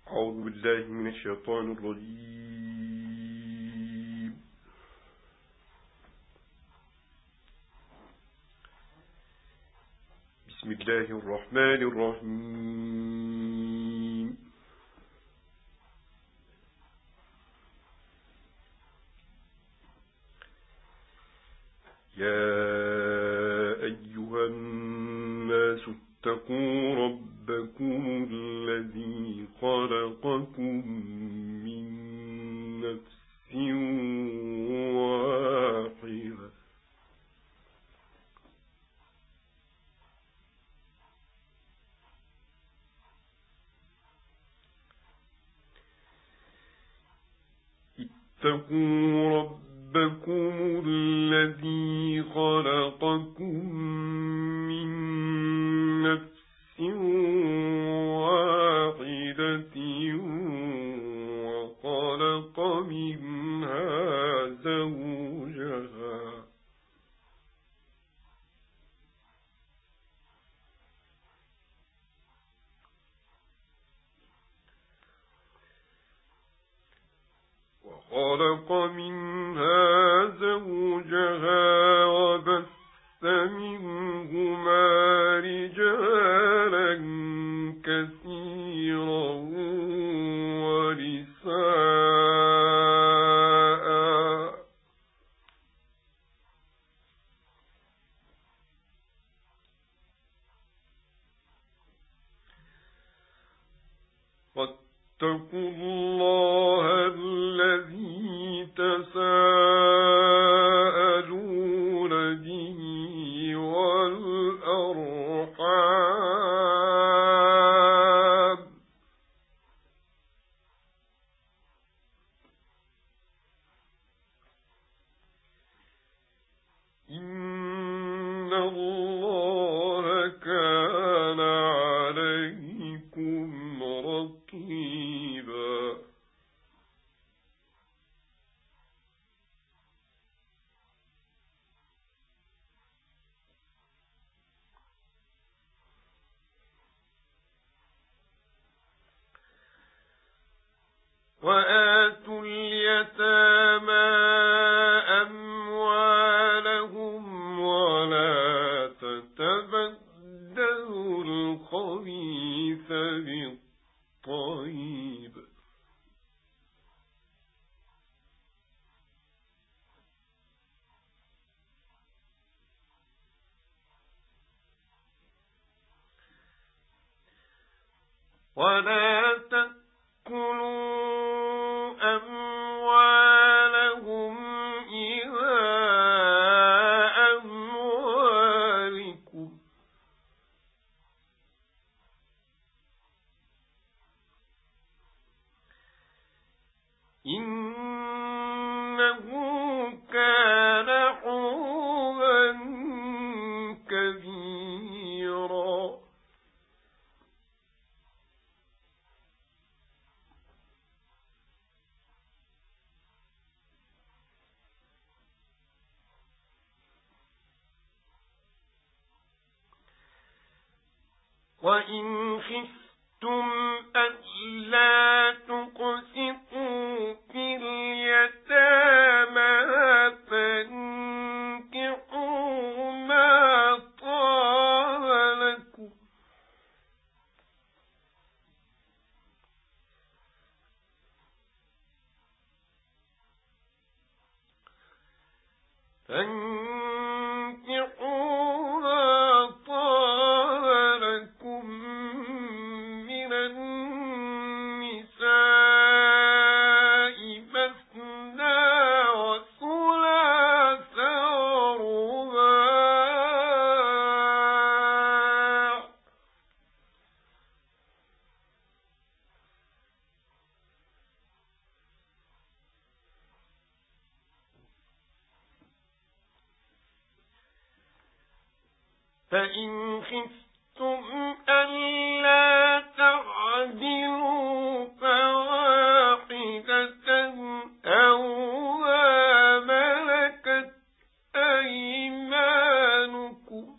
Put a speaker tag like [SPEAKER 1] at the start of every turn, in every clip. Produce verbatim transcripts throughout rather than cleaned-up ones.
[SPEAKER 1] أعوذ بالله من الشيطان الرجيم. بسم الله الرحمن الرحيم. يا أيها الناس اتقوا ربكم الذي خلقكم من نفس واحدة اتقوا ربكم الذي خلقكم من نفس واحدة وخلق منها زوجها وخلق منها زوجها وبث منهما رجالا كثيرا ونساء واتقوا الله الذي تساءلون به والأرحام إن الله كان عليكم رقيبا. وآتوا اليتامى أموالهم ولا تتبدلوا الخبيث بالطيب ولا تأكلوا أموالهم إلى أموالكم إنه كان حوبا كبيرا. وإن خفتم ألا تقسطوا في اليتامى فانكحوا ما طاب لكم فانكحوا ما طاب لكم من النساء مثنى وثلاث ورباع فإن خفتم ألا تعدلوا فواحدة أو ما ملكت أيمانكم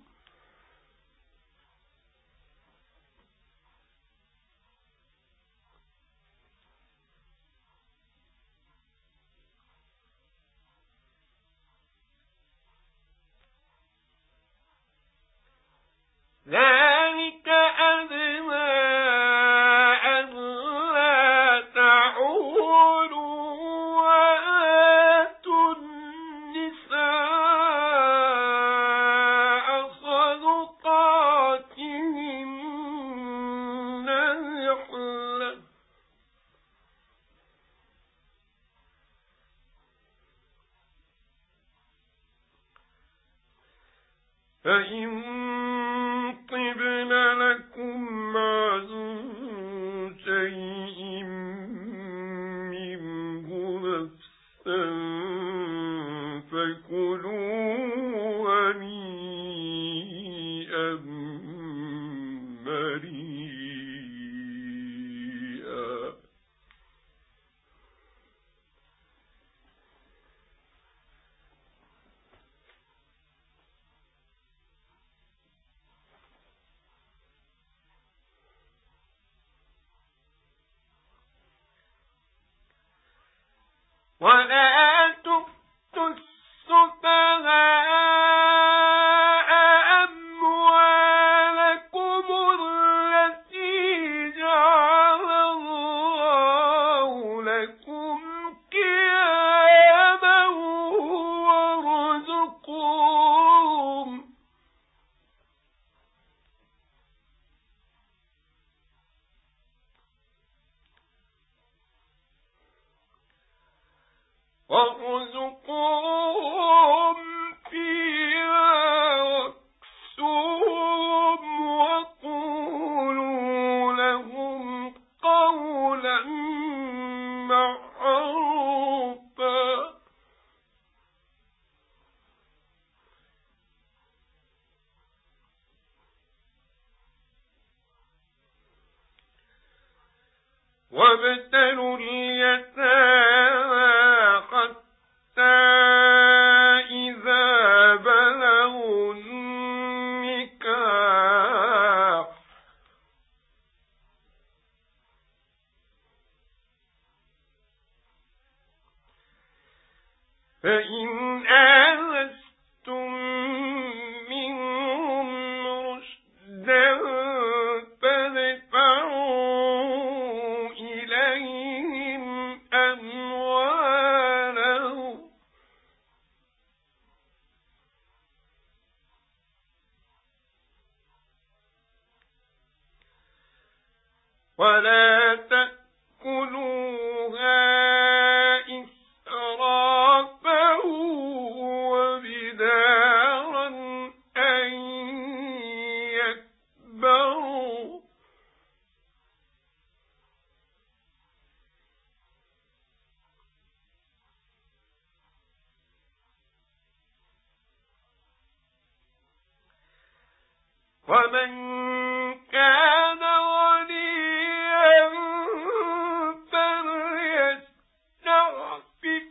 [SPEAKER 1] ذلك أدنى ألا تعولوا وآتوا النساء صدقاتهن نحلة فإن طبن لكم عن شيء منه نفسا فكلوا هنيئا مريئا ولا تؤتوا السفهاء أموالكم التي جعل الله لكم قياما وارزقوهم وارزقوهم فيها واكسوهم وقولوا لهم قولا معروفا وابتلوا اليتامى حتى إذا بلغوا النكاح فإن آنستم منهم رشدا فادفعوا إليهم أموالهم ولا تأكلوها إسرافا وبدارا أن يكبروا ومن كان غنيا فليستعفف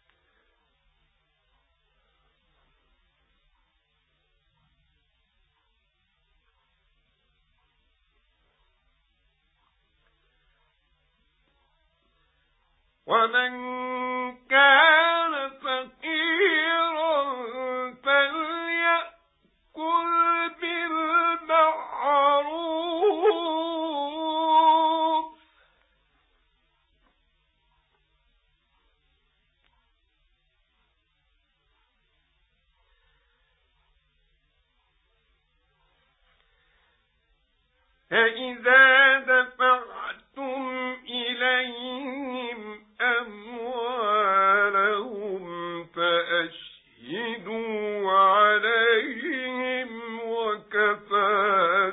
[SPEAKER 1] ومن كان فقيرا فليأكل بالمعروف فإذا دفعتم إليهم أموالهم فأشهدوا عليهم وكفى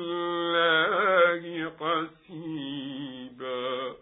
[SPEAKER 1] بالله حسيبا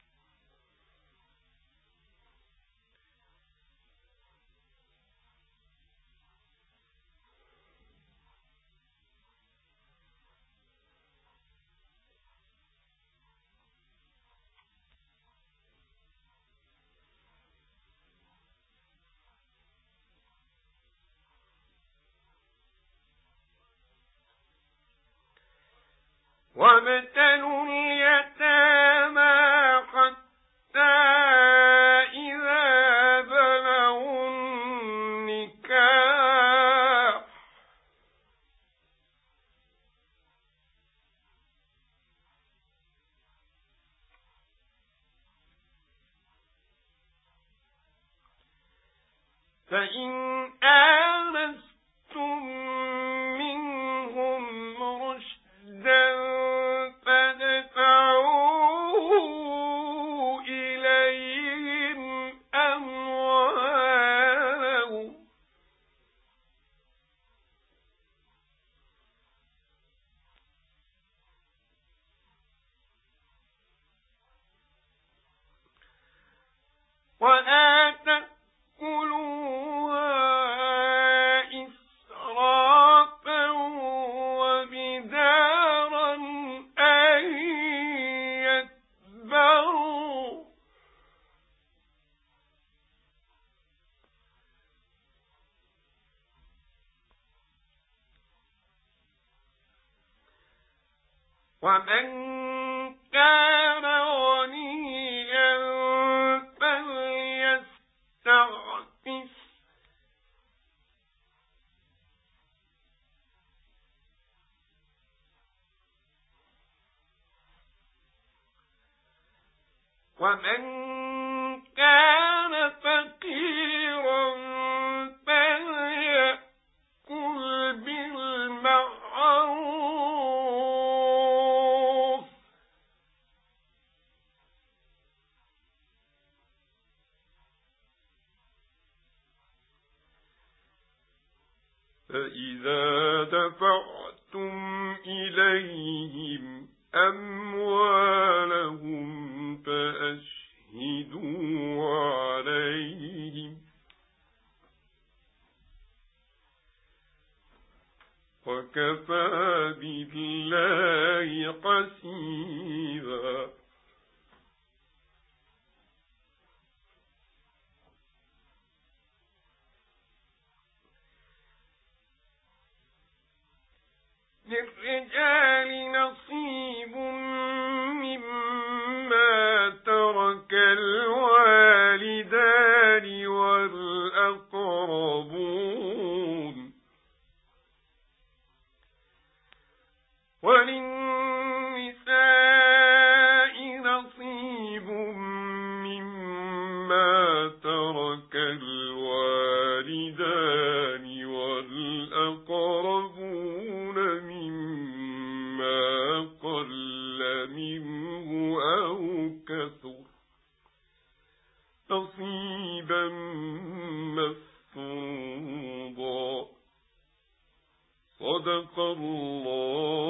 [SPEAKER 1] وابتلوا اليتامى حتى إذا بلغوا النكاح فإن آنستم منهم رشدا فادفعوا إليهم أموالهم ولا تأكلوها إسرافا وبدارا أن يكبروا ومن كان غنيا فليستعفف ومن كان فقيرا فليأكل بالمعروف فإذا دفعتم إليهم أموالهم فأشهدوا عليهم وكفى بالله حسيبا للرجال نصيب مما ترك الوالدان والأقربون وللنساء نصيب مما ترك الوالدان والأقربون مما قل منه أو كثر نصيبا مفروضا صدق الله